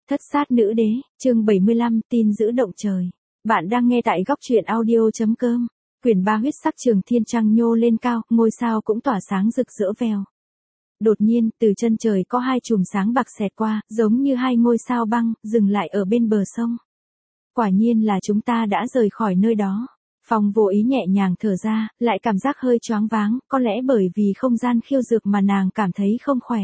Thất sát nữ đế, chương 75, tin giữ động trời. Bạn đang nghe tại góc truyện audio.com. Quyển 3 huyết sắc trường thiên trăng nhô lên cao, ngôi sao cũng tỏa sáng rực rỡ vèo. Đột nhiên, từ chân trời có hai chùm sáng bạc xẹt qua, giống như hai ngôi sao băng, dừng lại ở bên bờ sông. Quả nhiên là chúng ta đã rời khỏi nơi đó. Phong vô ý nhẹ nhàng thở ra, lại cảm giác hơi choáng váng, có lẽ bởi vì không gian khiêu dược mà nàng cảm thấy không khỏe.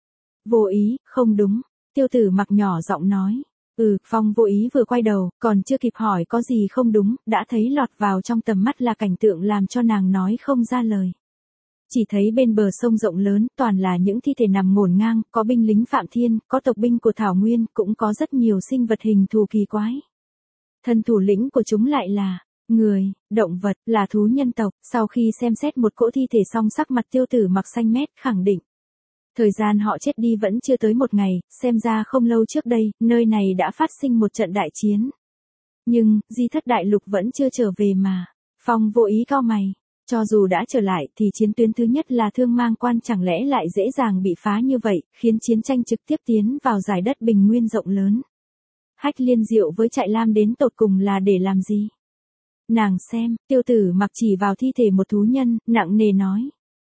Vô ý, không đúng. Tiêu Tử Mặc nhỏ giọng nói. Phong vô ý vừa quay đầu, còn chưa kịp hỏi có gì không đúng, đã thấy lọt vào trong tầm mắt là cảnh tượng làm cho nàng nói không ra lời. Chỉ thấy bên bờ sông rộng lớn, toàn là những thi thể nằm ngổn ngang, có binh lính Phạm Thiên, có tộc binh của Thảo Nguyên, cũng có rất nhiều sinh vật hình thù kỳ quái. Thân thủ lĩnh của chúng lại là người, động vật, là thú nhân tộc. Sau khi xem xét một cỗ thi thể xong, sắc mặt Tiêu Tử Mặc xanh mét, khẳng định. Thời gian họ chết đi vẫn chưa tới một ngày, xem ra không lâu trước đây, nơi này đã phát sinh một trận đại chiến. Nhưng, Di Thất Đại Lục vẫn chưa trở về mà. Phong vô ý cau mày. Cho dù đã trở lại thì chiến tuyến thứ nhất là Thương Mang Quan chẳng lẽ lại dễ dàng bị phá như vậy, khiến chiến tranh trực tiếp tiến vào giải đất bình nguyên rộng lớn. Hách Liên Diệu với Trại Lam đến tột cùng là để làm gì? Nàng xem, Tiêu Tử Mặc chỉ vào thi thể một thú nhân, nặng nề nói.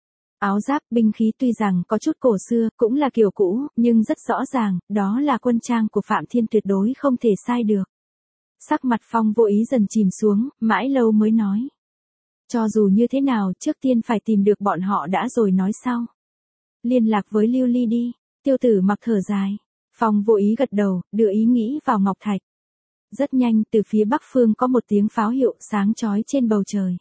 Áo giáp, binh khí tuy rằng có chút cổ xưa, cũng là kiểu cũ, nhưng rất rõ ràng, đó là quân trang của Phạm Thiên, tuyệt đối không thể sai được. Sắc mặt Phong vô ý dần chìm xuống, mãi lâu mới nói. Cho dù như thế nào, trước tiên phải tìm được bọn họ đã rồi nói sau. Liên lạc với Lưu Ly đi. Tiêu Tử Mặc thở dài. Phong vô ý gật đầu, đưa ý nghĩ vào ngọc thạch. Rất nhanh, từ phía bắc phương có một tiếng pháo hiệu sáng chói trên bầu trời.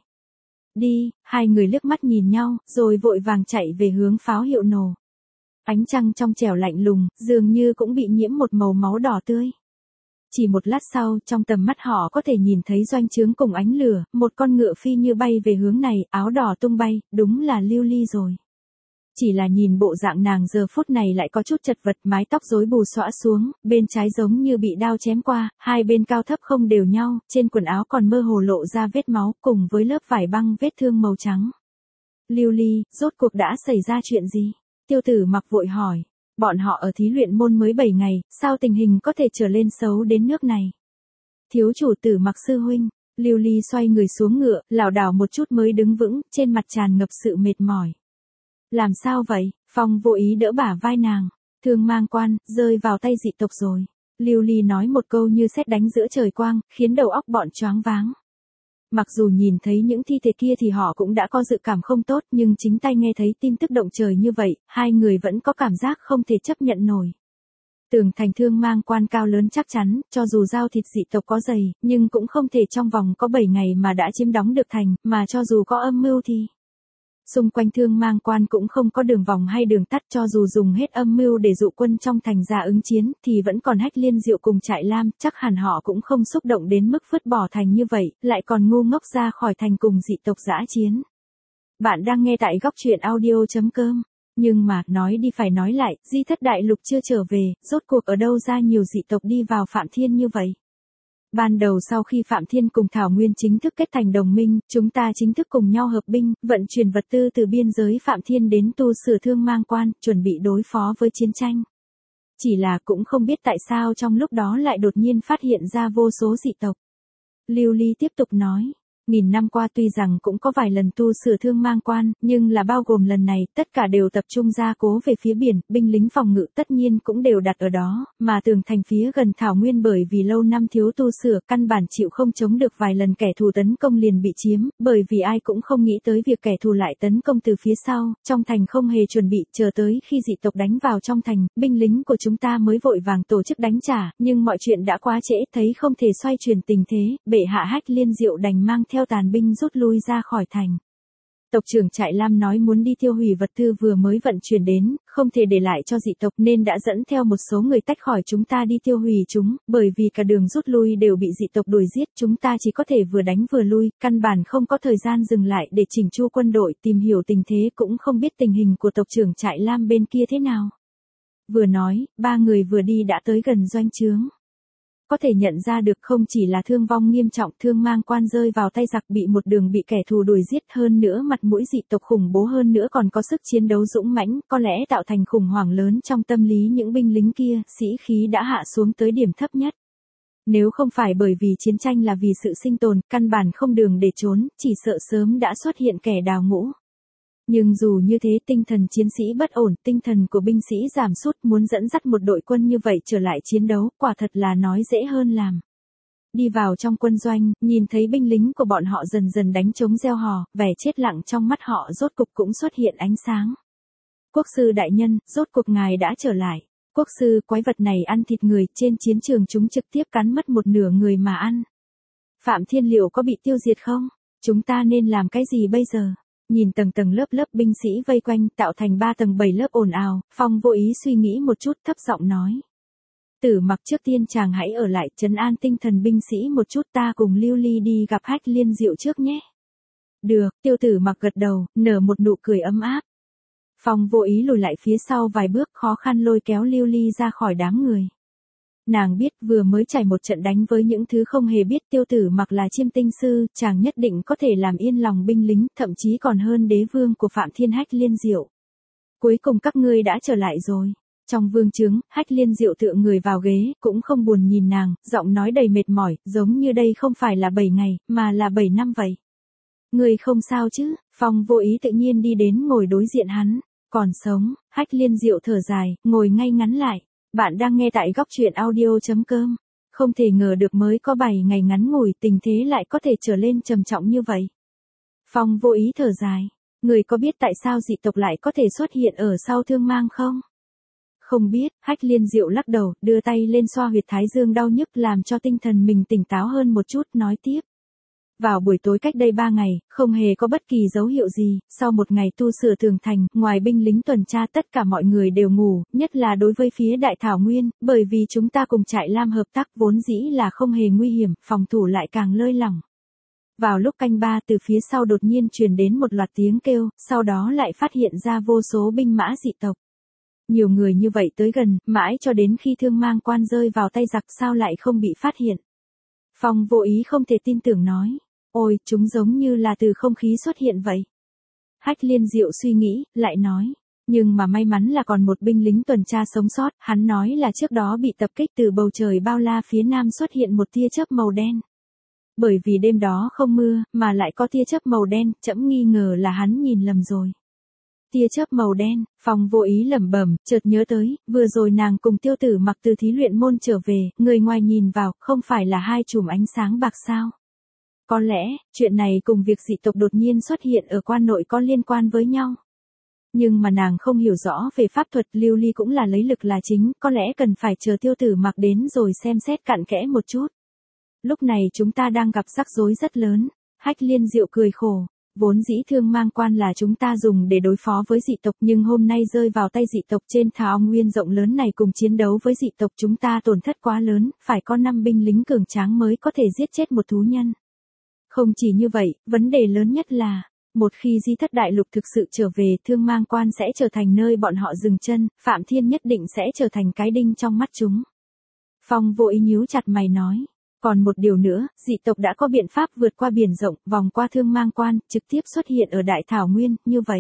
Đi, hai người liếc mắt nhìn nhau, rồi vội vàng chạy về hướng pháo hiệu nổ. Ánh trăng trong trẻo lạnh lùng, dường như cũng bị nhiễm một màu máu đỏ tươi. Chỉ một lát sau, trong tầm mắt họ có thể nhìn thấy doanh trướng cùng ánh lửa, một con ngựa phi như bay về hướng này, áo đỏ tung bay, đúng là Lưu Ly rồi. Chỉ là nhìn bộ dạng nàng giờ phút này lại có chút chật vật, mái tóc rối bù xõa xuống, bên trái giống như bị đao chém qua, hai bên cao thấp không đều nhau, trên quần áo còn mơ hồ lộ ra vết máu, cùng với lớp vải băng vết thương màu trắng. Lưu Ly, rốt cuộc đã xảy ra chuyện gì? Tiêu Tử Mặc vội hỏi. Bọn họ ở thí luyện môn mới 7 ngày, sao tình hình có thể trở lên xấu đến nước này? Thiếu chủ Tử Mặc sư huynh. Lưu Ly xoay người xuống ngựa, lảo đảo một chút mới đứng vững, trên mặt tràn ngập sự mệt mỏi. Làm sao vậy? Phong vô ý đỡ bả vai nàng. Thương Mang Quan, rơi vào tay dị tộc rồi. Lưu Ly nói một câu như sét đánh giữa trời quang, khiến đầu óc bọn choáng váng. Mặc dù nhìn thấy những thi thể kia thì họ cũng đã có dự cảm không tốt, nhưng chính tay nghe thấy tin tức động trời như vậy, hai người vẫn có cảm giác không thể chấp nhận nổi. Tường thành Thương Mang Quan cao lớn chắc chắn, cho dù giao thịt dị tộc có dày, nhưng cũng không thể trong vòng có 7 ngày mà đã chiếm đóng được thành, mà cho dù có âm mưu thì... Xung quanh Thương Mang Quan cũng không có đường vòng hay đường tắt, cho dù dùng hết âm mưu để dụ quân trong thành ra ứng chiến, thì vẫn còn Hách Liên Diệu cùng Trại Lam, chắc hẳn họ cũng không xúc động đến mức vứt bỏ thành như vậy, lại còn ngu ngốc ra khỏi thành cùng dị tộc dã chiến. Bạn đang nghe tại góc truyện audio.com. Nhưng mà, nói đi phải nói lại, Di Thất Đại Lục chưa trở về, rốt cuộc ở đâu ra nhiều dị tộc đi vào Phạm Thiên như vậy? Ban đầu sau khi Phạm Thiên cùng Thảo Nguyên chính thức kết thành đồng minh, chúng ta chính thức cùng nhau hợp binh, vận chuyển vật tư từ biên giới Phạm Thiên đến tu sửa Thương Mang Quan, chuẩn bị đối phó với chiến tranh. Chỉ là cũng không biết tại sao trong lúc đó lại đột nhiên phát hiện ra vô số dị tộc. Lưu Ly tiếp tục nói. 1000 năm qua tuy rằng cũng có vài lần tu sửa Thương Mang Quan, nhưng là bao gồm lần này, tất cả đều tập trung gia cố về phía biển, binh lính phòng ngự tất nhiên cũng đều đặt ở đó, mà tường thành phía gần Thảo Nguyên bởi vì lâu năm thiếu tu sửa, căn bản chịu không chống được vài lần kẻ thù tấn công liền bị chiếm, bởi vì ai cũng không nghĩ tới việc kẻ thù lại tấn công từ phía sau, trong thành không hề chuẩn bị, chờ tới khi dị tộc đánh vào trong thành, binh lính của chúng ta mới vội vàng tổ chức đánh trả, nhưng mọi chuyện đã quá trễ, thấy không thể xoay chuyển tình thế, bệ hạ Hách Liên Diệu đành mang theo tàn binh rút lui ra khỏi thành. Tộc trưởng Trại Lam nói muốn đi tiêu hủy vật tư vừa mới vận chuyển đến, không thể để lại cho dị tộc nên đã dẫn theo một số người tách khỏi chúng ta đi tiêu hủy chúng, bởi vì cả đường rút lui đều bị dị tộc đuổi giết, chúng ta chỉ có thể vừa đánh vừa lui, căn bản không có thời gian dừng lại để chỉnh chu quân đội, tìm hiểu tình thế, cũng không biết tình hình của tộc trưởng Trại Lam bên kia thế nào. Vừa nói, ba người vừa đi đã tới gần doanh trướng. có thể nhận ra được không chỉ là thương vong nghiêm trọng, Thương Mang Quan rơi vào tay giặc bị một đường bị kẻ thù đuổi giết, hơn nữa mặt mũi dị tộc khủng bố, hơn nữa còn có sức chiến đấu dũng mãnh, có lẽ tạo thành khủng hoảng lớn trong tâm lý những binh lính kia, sĩ khí đã hạ xuống tới điểm thấp nhất. Nếu không phải bởi vì chiến tranh là vì sự sinh tồn, căn bản không đường để trốn, chỉ sợ sớm đã xuất hiện kẻ đào ngũ. Nhưng dù như thế, tinh thần chiến sĩ bất ổn, tinh thần của binh sĩ giảm sút, muốn dẫn dắt một đội quân như vậy trở lại chiến đấu, quả thật là nói dễ hơn làm. Đi vào trong quân doanh, nhìn thấy binh lính của bọn họ dần dần đánh trống reo hò, vẻ chết lặng trong mắt họ rốt cục cũng xuất hiện ánh sáng. Quốc sư đại nhân, rốt cục ngài đã trở lại. Quốc sư, quái vật này ăn thịt người, trên chiến trường chúng trực tiếp cắn mất một nửa người mà ăn. Phạm Thiên liệu có bị tiêu diệt không? Chúng ta nên làm cái gì bây giờ? Nhìn tầng tầng lớp lớp binh sĩ vây quanh tạo thành 3 tầng 7 lớp ồn ào, Phong vô ý suy nghĩ một chút thấp giọng nói. Tử Mặc, trước tiên chàng hãy ở lại trấn an tinh thần binh sĩ một chút, ta cùng Lưu Ly đi gặp Hách Liên Diệu trước nhé. Được, Tiêu Tử Mặc gật đầu, nở một nụ cười ấm áp. Phong vô ý lùi lại phía sau vài bước, khó khăn lôi kéo Lưu Ly ra khỏi đám người. Nàng biết vừa mới trải một trận đánh với những thứ không hề biết Tiêu Tử Mặc là chiêm tinh sư, chàng nhất định có thể làm yên lòng binh lính, thậm chí còn hơn đế vương của Phạm Thiên Hách Liên Diệu. Cuối cùng các ngươi đã trở lại rồi. Trong vương trướng, Hách Liên Diệu tựa người vào ghế, cũng không buồn nhìn nàng, giọng nói đầy mệt mỏi, giống như đây không phải là 7 ngày, mà là 7 năm vậy. Người không sao chứ? Phong vô ý tự nhiên đi đến ngồi đối diện hắn. Còn sống, Hách Liên Diệu thở dài, ngồi ngay ngắn lại. Bạn đang nghe tại góc truyện audio.com. Không thể ngờ được mới có 7 ngày ngắn ngủi, tình thế lại có thể trở lên trầm trọng như vậy. Phong vô ý thở dài. Người có biết tại sao dị tộc lại có thể xuất hiện ở sau Thương Mang không? Không biết, Hách Liên Diệu lắc đầu, đưa tay lên xoa huyệt thái dương đau nhức làm cho tinh thần mình tỉnh táo hơn một chút, nói tiếp. Vào buổi tối cách đây 3 ngày, không hề có bất kỳ dấu hiệu gì, sau một ngày tu sửa tường thành, ngoài binh lính tuần tra tất cả mọi người đều ngủ, nhất là đối với phía Đại Thảo Nguyên, bởi vì chúng ta cùng trại Lam hợp tác vốn dĩ là không hề nguy hiểm, phòng thủ lại càng lơi lỏng. Vào lúc canh 3 từ phía sau đột nhiên truyền đến một loạt tiếng kêu, sau đó lại phát hiện ra vô số binh mã dị tộc. Nhiều người như vậy tới gần, mãi cho đến khi Thương Mang Quan rơi vào tay giặc sao lại không bị phát hiện. Phong vô ý không thể tin tưởng nói. Ôi, chúng giống như là từ không khí xuất hiện vậy. Hách Liên Diệu suy nghĩ, lại nói. Nhưng mà may mắn là còn một binh lính tuần tra sống sót, hắn nói là trước đó bị tập kích từ bầu trời bao la phía nam xuất hiện một tia chớp màu đen. Bởi vì đêm đó không mưa, mà lại có tia chớp màu đen, trẫm nghi ngờ là hắn nhìn lầm rồi. Tia chớp màu đen, Phong vô ý lẩm bẩm, chợt nhớ tới, vừa rồi nàng cùng Tiêu Tử Mặc từ thí luyện môn trở về, người ngoài nhìn vào, không phải là hai chùm ánh sáng bạc sao? Có lẽ, chuyện này cùng việc dị tộc đột nhiên xuất hiện ở quan nội có liên quan với nhau. Nhưng mà nàng không hiểu rõ về pháp thuật, Lưu Ly cũng là lấy lực là chính, có lẽ cần phải chờ Tiêu Tử Mặc đến rồi xem xét cặn kẽ một chút. Lúc này chúng ta đang gặp rắc rối rất lớn. Hách Liên Diệu cười khổ. Vốn dĩ Thương Mang Quan là chúng ta dùng để đối phó với dị tộc, nhưng hôm nay rơi vào tay dị tộc trên Thảo Nguyên rộng lớn này cùng chiến đấu với dị tộc chúng ta tổn thất quá lớn, phải có 5 binh lính cường tráng mới có thể giết chết một thú nhân. Không chỉ như vậy, vấn đề lớn nhất là, một khi Di Thất Đại Lục thực sự trở về, Thương Mang Quan sẽ trở thành nơi bọn họ dừng chân, Phạm Thiên nhất định sẽ trở thành cái đinh trong mắt chúng. Phong vô ý nhíu chặt mày nói. Còn một điều nữa, dị tộc đã có biện pháp vượt qua biển rộng, vòng qua Thương Mang Quan, trực tiếp xuất hiện ở Đại Thảo Nguyên, như vậy.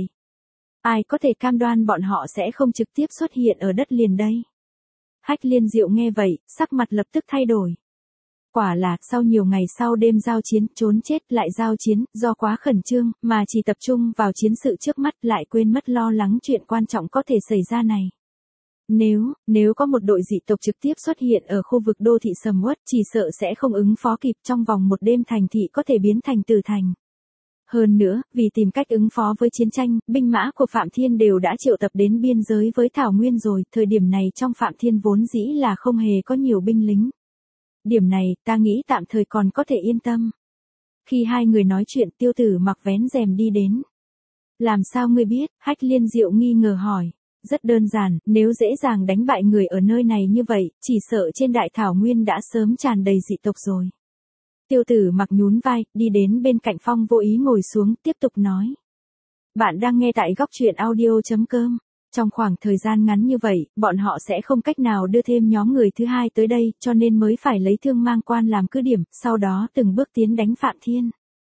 Ai có thể cam đoan bọn họ sẽ không trực tiếp xuất hiện ở đất liền đây? Hách Liên Diệu nghe vậy, sắc mặt lập tức thay đổi. Quả là, sau nhiều ngày sau đêm giao chiến, trốn chết lại giao chiến, do quá khẩn trương, mà chỉ tập trung vào chiến sự trước mắt lại quên mất lo lắng chuyện quan trọng có thể xảy ra này. Nếu có một đội dị tộc trực tiếp xuất hiện ở khu vực đô thị sầm uất, chỉ sợ sẽ không ứng phó kịp, trong vòng một đêm thành thị có thể biến thành tử thành. Hơn nữa, vì tìm cách ứng phó với chiến tranh, binh mã của Phạm Thiên đều đã triệu tập đến biên giới với Thảo Nguyên rồi, thời điểm này trong Phạm Thiên vốn dĩ là không hề có nhiều binh lính. Điểm này, ta nghĩ tạm thời còn có thể yên tâm. Khi hai người nói chuyện, Tiêu Tử Mặc vén rèm đi đến. Làm sao ngươi biết? Hách Liên Diệu nghi ngờ hỏi. Rất đơn giản, nếu dễ dàng đánh bại người ở nơi này như vậy, chỉ sợ trên Đại Thảo Nguyên đã sớm tràn đầy dị tộc rồi. Tiêu Tử Mặc nhún vai, đi đến bên cạnh Phong vô ý ngồi xuống, tiếp tục nói. Bạn đang nghe tại góc truyện audio.com. Trong khoảng thời gian ngắn như vậy, bọn họ sẽ không cách nào đưa thêm nhóm người thứ hai tới đây, cho nên mới phải lấy Thương Mang Quan làm cứ điểm, sau đó từng bước tiến đánh Phạm Thiên.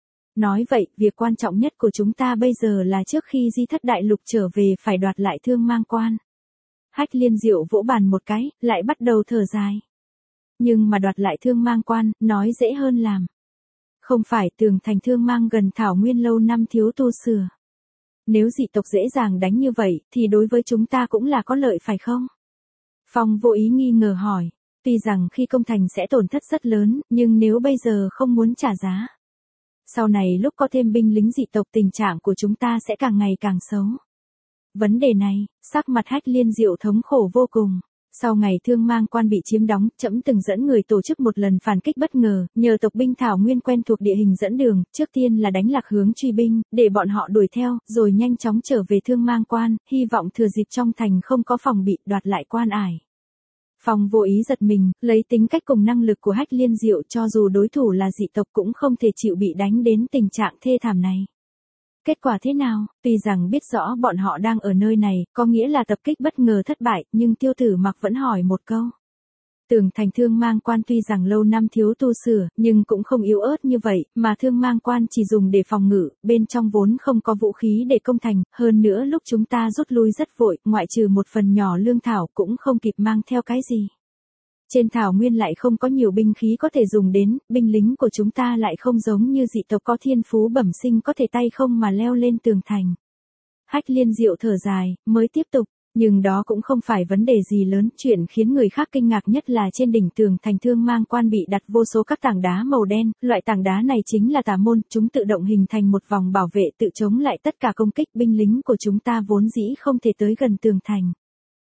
Nói vậy, việc quan trọng nhất của chúng ta bây giờ là trước khi Di Thất Đại Lục trở về phải đoạt lại Thương Mang Quan. Hách Liên Diệu vỗ bàn một cái, lại bắt đầu thở dài. Nhưng mà đoạt lại Thương Mang Quan, nói dễ hơn làm. Không phải tường thành Thương Mang gần Thảo Nguyên lâu năm thiếu tu sửa. Nếu dị tộc dễ dàng đánh như vậy, thì đối với chúng ta cũng là có lợi phải không? Phong Vô Ý nghi ngờ hỏi. Tuy rằng khi công thành sẽ tổn thất rất lớn, nhưng nếu bây giờ không muốn trả giá. Sau này lúc có thêm binh lính dị tộc tình trạng của chúng ta sẽ càng ngày càng xấu. Vấn đề này, sắc mặt Hách Liên Diệu thống khổ vô cùng. Sau ngày Thương Mang Quan bị chiếm đóng, trẫm từng dẫn người tổ chức một lần phản kích bất ngờ, nhờ tộc binh Thảo Nguyên quen thuộc địa hình dẫn đường, trước tiên là đánh lạc hướng truy binh, để bọn họ đuổi theo, rồi nhanh chóng trở về Thương Mang Quan, hy vọng thừa dịp trong thành không có phòng bị đoạt lại quan ải. Phong Vô Ý giật mình, lấy tính cách cùng năng lực của Hách Liên Diệu cho dù đối thủ là dị tộc cũng không thể chịu bị đánh đến tình trạng thê thảm này. Kết quả thế nào, tuy rằng biết rõ bọn họ đang ở nơi này, có nghĩa là tập kích bất ngờ thất bại, nhưng Tiêu Tử Mặc vẫn hỏi một câu. Tường thành Thương Mang Quan tuy rằng lâu năm thiếu tu sửa, nhưng cũng không yếu ớt như vậy, mà Thương Mang Quan chỉ dùng để phòng ngự, bên trong vốn không có vũ khí để công thành, hơn nữa lúc chúng ta rút lui rất vội, ngoại trừ một phần nhỏ lương thảo cũng không kịp mang theo cái gì. Trên Thảo Nguyên lại không có nhiều binh khí có thể dùng đến, binh lính của chúng ta lại không giống như dị tộc có thiên phú bẩm sinh có thể tay không mà leo lên tường thành. Hách Liên Diệu thở dài, mới tiếp tục, nhưng đó cũng không phải vấn đề gì lớn, chuyện khiến người khác kinh ngạc nhất là trên đỉnh tường thành Thương Mang Quan bị đặt vô số các tảng đá màu đen, loại tảng đá này chính là tà môn, chúng tự động hình thành một vòng bảo vệ tự chống lại tất cả công kích binh lính của chúng ta vốn dĩ không thể tới gần tường thành.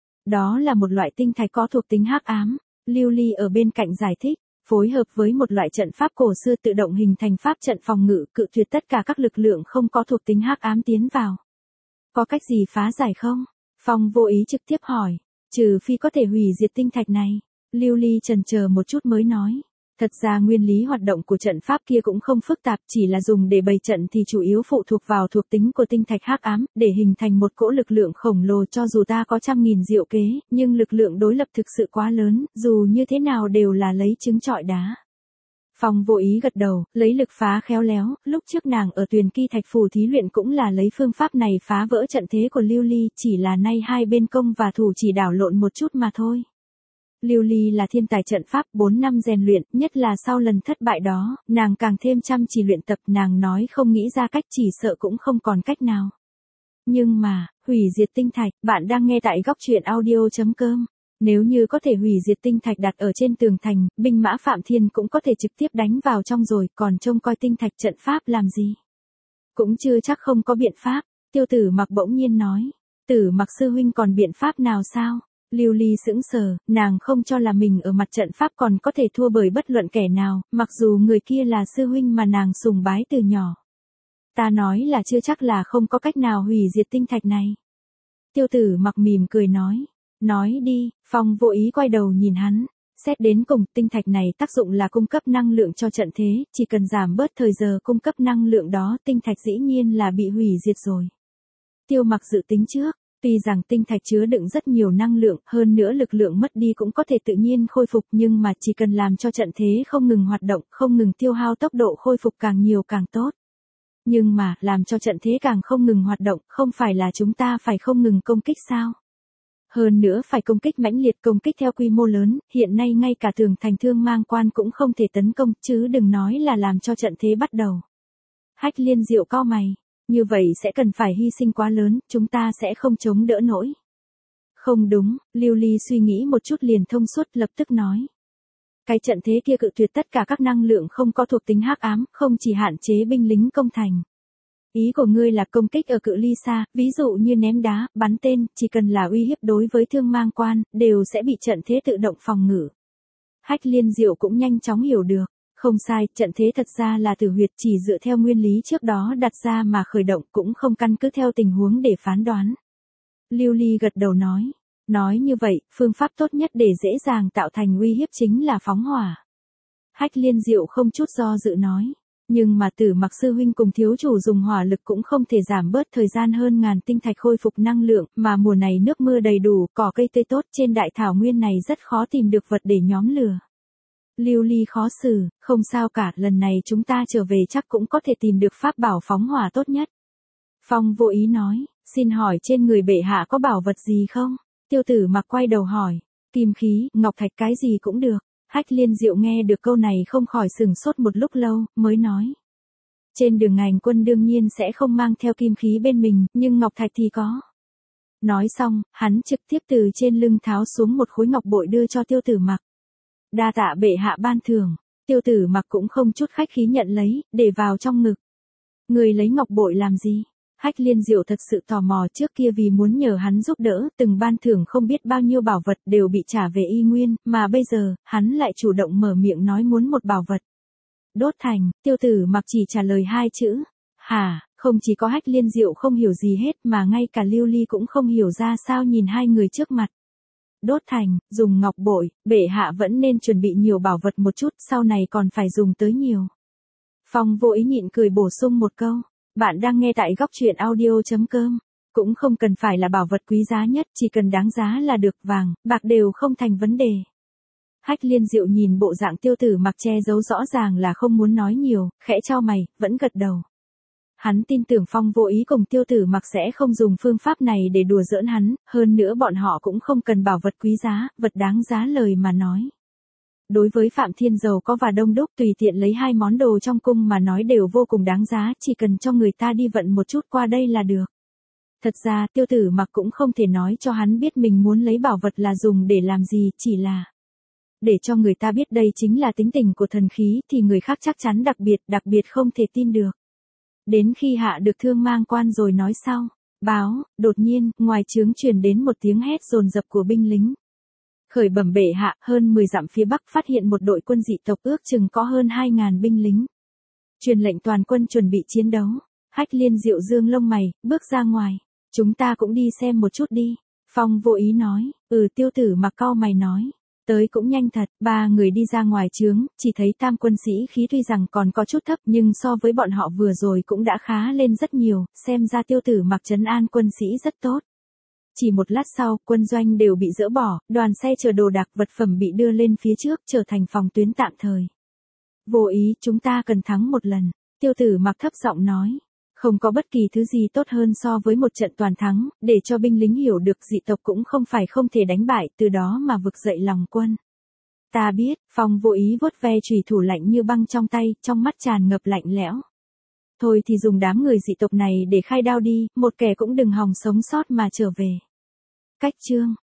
Đó là một loại tinh thạch có thuộc tính hắc ám. Lưu Ly ở bên cạnh giải thích, phối hợp với một loại trận pháp cổ xưa tự động hình thành pháp trận phòng ngự cự tuyệt tất cả các lực lượng không có thuộc tính hắc ám tiến vào. Có cách gì phá giải không? Phong Vô Ý trực tiếp hỏi, trừ phi có thể hủy diệt tinh thạch này. Lưu Ly chần chờ một chút mới nói. Thật ra nguyên lý hoạt động của trận pháp kia cũng không phức tạp, chỉ là dùng để bày trận thì chủ yếu phụ thuộc vào thuộc tính của tinh thạch hắc ám, để hình thành một cỗ lực lượng khổng lồ cho dù ta có 100.000 diệu kế, nhưng lực lượng đối lập thực sự quá lớn, dù như thế nào đều là lấy trứng trọi đá. Phong Vô Ý gật đầu, lấy lực phá khéo léo, lúc trước nàng ở Tuyền Kỳ Thạch Phủ thí luyện cũng là lấy phương pháp này phá vỡ trận thế của Lưu Ly, chỉ là nay hai bên công và thủ chỉ đảo lộn một chút mà thôi. Lưu Ly là thiên tài trận pháp 4 năm rèn luyện, nhất là sau lần thất bại đó, nàng càng thêm chăm chỉ luyện tập, nàng nói không nghĩ ra cách chỉ sợ cũng không còn cách nào. Nhưng mà, hủy diệt tinh thạch, bạn đang nghe tại góc truyện audio.com. Nếu như có thể hủy diệt tinh thạch đặt ở trên tường thành, binh mã Phạm Thiên cũng có thể trực tiếp đánh vào trong rồi, còn trông coi tinh thạch trận pháp làm gì. Cũng chưa chắc không có biện pháp, Tiêu Tử Mặc bỗng nhiên nói. Tử Mặc sư huynh còn biện pháp nào sao? Lưu Ly sững sờ, nàng không cho là mình ở mặt trận pháp còn có thể thua bởi bất luận kẻ nào, mặc dù người kia là sư huynh mà nàng sùng bái từ nhỏ. Ta nói là chưa chắc là không có cách nào hủy diệt tinh thạch này. Tiêu Tử Mặc mỉm cười nói. Nói đi, Phong Vô Ý quay đầu nhìn hắn. Xét đến cùng, tinh thạch này tác dụng là cung cấp năng lượng cho trận thế, chỉ cần giảm bớt thời giờ cung cấp năng lượng đó, tinh thạch dĩ nhiên là bị hủy diệt rồi. Tiêu Mặc dự tính trước. Tuy rằng tinh thạch chứa đựng rất nhiều năng lượng, hơn nữa lực lượng mất đi cũng có thể tự nhiên khôi phục, nhưng mà chỉ cần làm cho trận thế không ngừng hoạt động, không ngừng tiêu hao, tốc độ khôi phục càng nhiều càng tốt. Nhưng mà, làm cho trận thế càng không ngừng hoạt động, không phải là chúng ta phải không ngừng công kích sao? Hơn nữa phải công kích mãnh liệt, công kích theo quy mô lớn, hiện nay ngay cả tường thành Thương Mang Quan cũng không thể tấn công, chứ đừng nói là làm cho trận thế bắt đầu. Hách Liên Diệu cau mày. Như vậy sẽ cần phải hy sinh quá lớn, chúng ta sẽ không chống đỡ nổi. Không đúng, Lưu Ly suy nghĩ một chút liền thông suốt, lập tức nói. Cái trận thế kia cự tuyệt tất cả các năng lượng không có thuộc tính hắc ám, không chỉ hạn chế binh lính công thành. Ý của ngươi là công kích ở cự ly xa, ví dụ như ném đá, bắn tên, chỉ cần là uy hiếp đối với Thương Mang Quan, đều sẽ bị trận thế tự động phòng ngự. Hách Liên Diệu cũng nhanh chóng hiểu được. Không sai, trận thế thật ra là tử huyệt, chỉ dựa theo nguyên lý trước đó đặt ra mà khởi động, cũng không căn cứ theo tình huống để phán đoán. Lưu Ly gật đầu nói. Nói như vậy, phương pháp tốt nhất để dễ dàng tạo thành uy hiếp chính là phóng hỏa. Hách Liên Diệu không chút do dự nói. Nhưng mà Tử Mặc sư huynh cùng thiếu chủ dùng hỏa lực cũng không thể giảm bớt thời gian hơn ngàn tinh thạch khôi phục năng lượng, mà mùa này nước mưa đầy đủ, cỏ cây tươi tốt, trên đại thảo nguyên này rất khó tìm được vật để nhóm lửa. Lưu Ly khó xử, không sao cả, lần này chúng ta trở về chắc cũng có thể tìm được pháp bảo phóng hỏa tốt nhất. Phong Vô Ý nói, xin hỏi trên người bệ hạ có bảo vật gì không? Tiêu Tử Mặc quay đầu hỏi, kim khí, ngọc thạch cái gì cũng được. Hách Liên Diệu nghe được câu này không khỏi sửng sốt một lúc lâu, mới nói. Trên đường hành quân đương nhiên sẽ không mang theo kim khí bên mình, nhưng ngọc thạch thì có. Nói xong, hắn trực tiếp từ trên lưng tháo xuống một khối ngọc bội đưa cho Tiêu Tử Mặc. Đa tạ bệ hạ ban thưởng, Tiêu Tử Mặc cũng không chút khách khí nhận lấy, để vào trong ngực. Người lấy ngọc bội làm gì? Hách Liên Diệu thật sự tò mò, trước kia vì muốn nhờ hắn giúp đỡ, từng ban thưởng không biết bao nhiêu bảo vật đều bị trả về y nguyên, mà bây giờ, hắn lại chủ động mở miệng nói muốn một bảo vật. Đốt thành, Tiêu Tử Mặc chỉ trả lời hai chữ. Hả, không chỉ có Hách Liên Diệu không hiểu gì hết mà ngay cả Lưu Ly cũng không hiểu ra sao nhìn hai người trước mặt. Đốt thành, dùng ngọc bội, bệ hạ vẫn nên chuẩn bị nhiều bảo vật một chút, sau này còn phải dùng tới nhiều. Phong Vô Ý nhịn cười bổ sung một câu. Bạn đang nghe tại góc truyện audio.com. Cũng không cần phải là bảo vật quý giá nhất, chỉ cần đáng giá là được, vàng, bạc đều không thành vấn đề. Hách Liên Diệu nhìn bộ dạng Tiêu Tử Mặc che giấu rõ ràng là không muốn nói nhiều, khẽ chau mày, vẫn gật đầu. Hắn tin tưởng Phong Vô Ý cùng Tiêu Tử Mặc sẽ không dùng phương pháp này để đùa giỡn hắn, hơn nữa bọn họ cũng không cần bảo vật quý giá, vật đáng giá lời mà nói. Đối với Phạm Thiên giàu có và đông đúc, tùy tiện lấy hai món đồ trong cung mà nói đều vô cùng đáng giá, chỉ cần cho người ta đi vận một chút qua đây là được. Thật ra Tiêu Tử Mặc cũng không thể nói cho hắn biết mình muốn lấy bảo vật là dùng để làm gì, chỉ là để cho người ta biết đây chính là tính tình của thần khí thì người khác chắc chắn đặc biệt không thể tin được. Đến khi hạ được thương mang quan rồi nói sau. Báo, đột nhiên, ngoài trướng truyền đến một tiếng hét dồn dập của binh lính. Khởi bẩm bệ hạ, hơn 10 dặm phía bắc phát hiện một đội quân dị tộc ước chừng có hơn 2.000 binh lính. Truyền lệnh toàn quân chuẩn bị chiến đấu. Hách Liên Diệu dương lông mày, bước ra ngoài. Chúng ta cũng đi xem một chút đi. Phong Vô Ý nói, Tiêu Tử Mặc cau mày nói. Tới cũng nhanh thật, ba người đi ra ngoài trướng, chỉ thấy tam quân sĩ khí tuy rằng còn có chút thấp nhưng so với bọn họ vừa rồi cũng đã khá lên rất nhiều, xem ra Tiêu Tử Mặc trấn an quân sĩ rất tốt. Chỉ một lát sau, quân doanh đều bị dỡ bỏ, đoàn xe chở đồ đạc vật phẩm bị đưa lên phía trước trở thành phòng tuyến tạm thời. Vô Ý, chúng ta cần thắng một lần, Tiêu Tử Mặc thấp giọng nói. Không có bất kỳ thứ gì tốt hơn so với một trận toàn thắng, để cho binh lính hiểu được dị tộc cũng không phải không thể đánh bại, từ đó mà vực dậy lòng quân. Ta biết, Phong Vô Ý vuốt ve chùy thủ lạnh như băng trong tay, trong mắt tràn ngập lạnh lẽo. Thôi thì dùng đám người dị tộc này để khai đao đi, một kẻ cũng đừng hòng sống sót mà trở về. Cách chương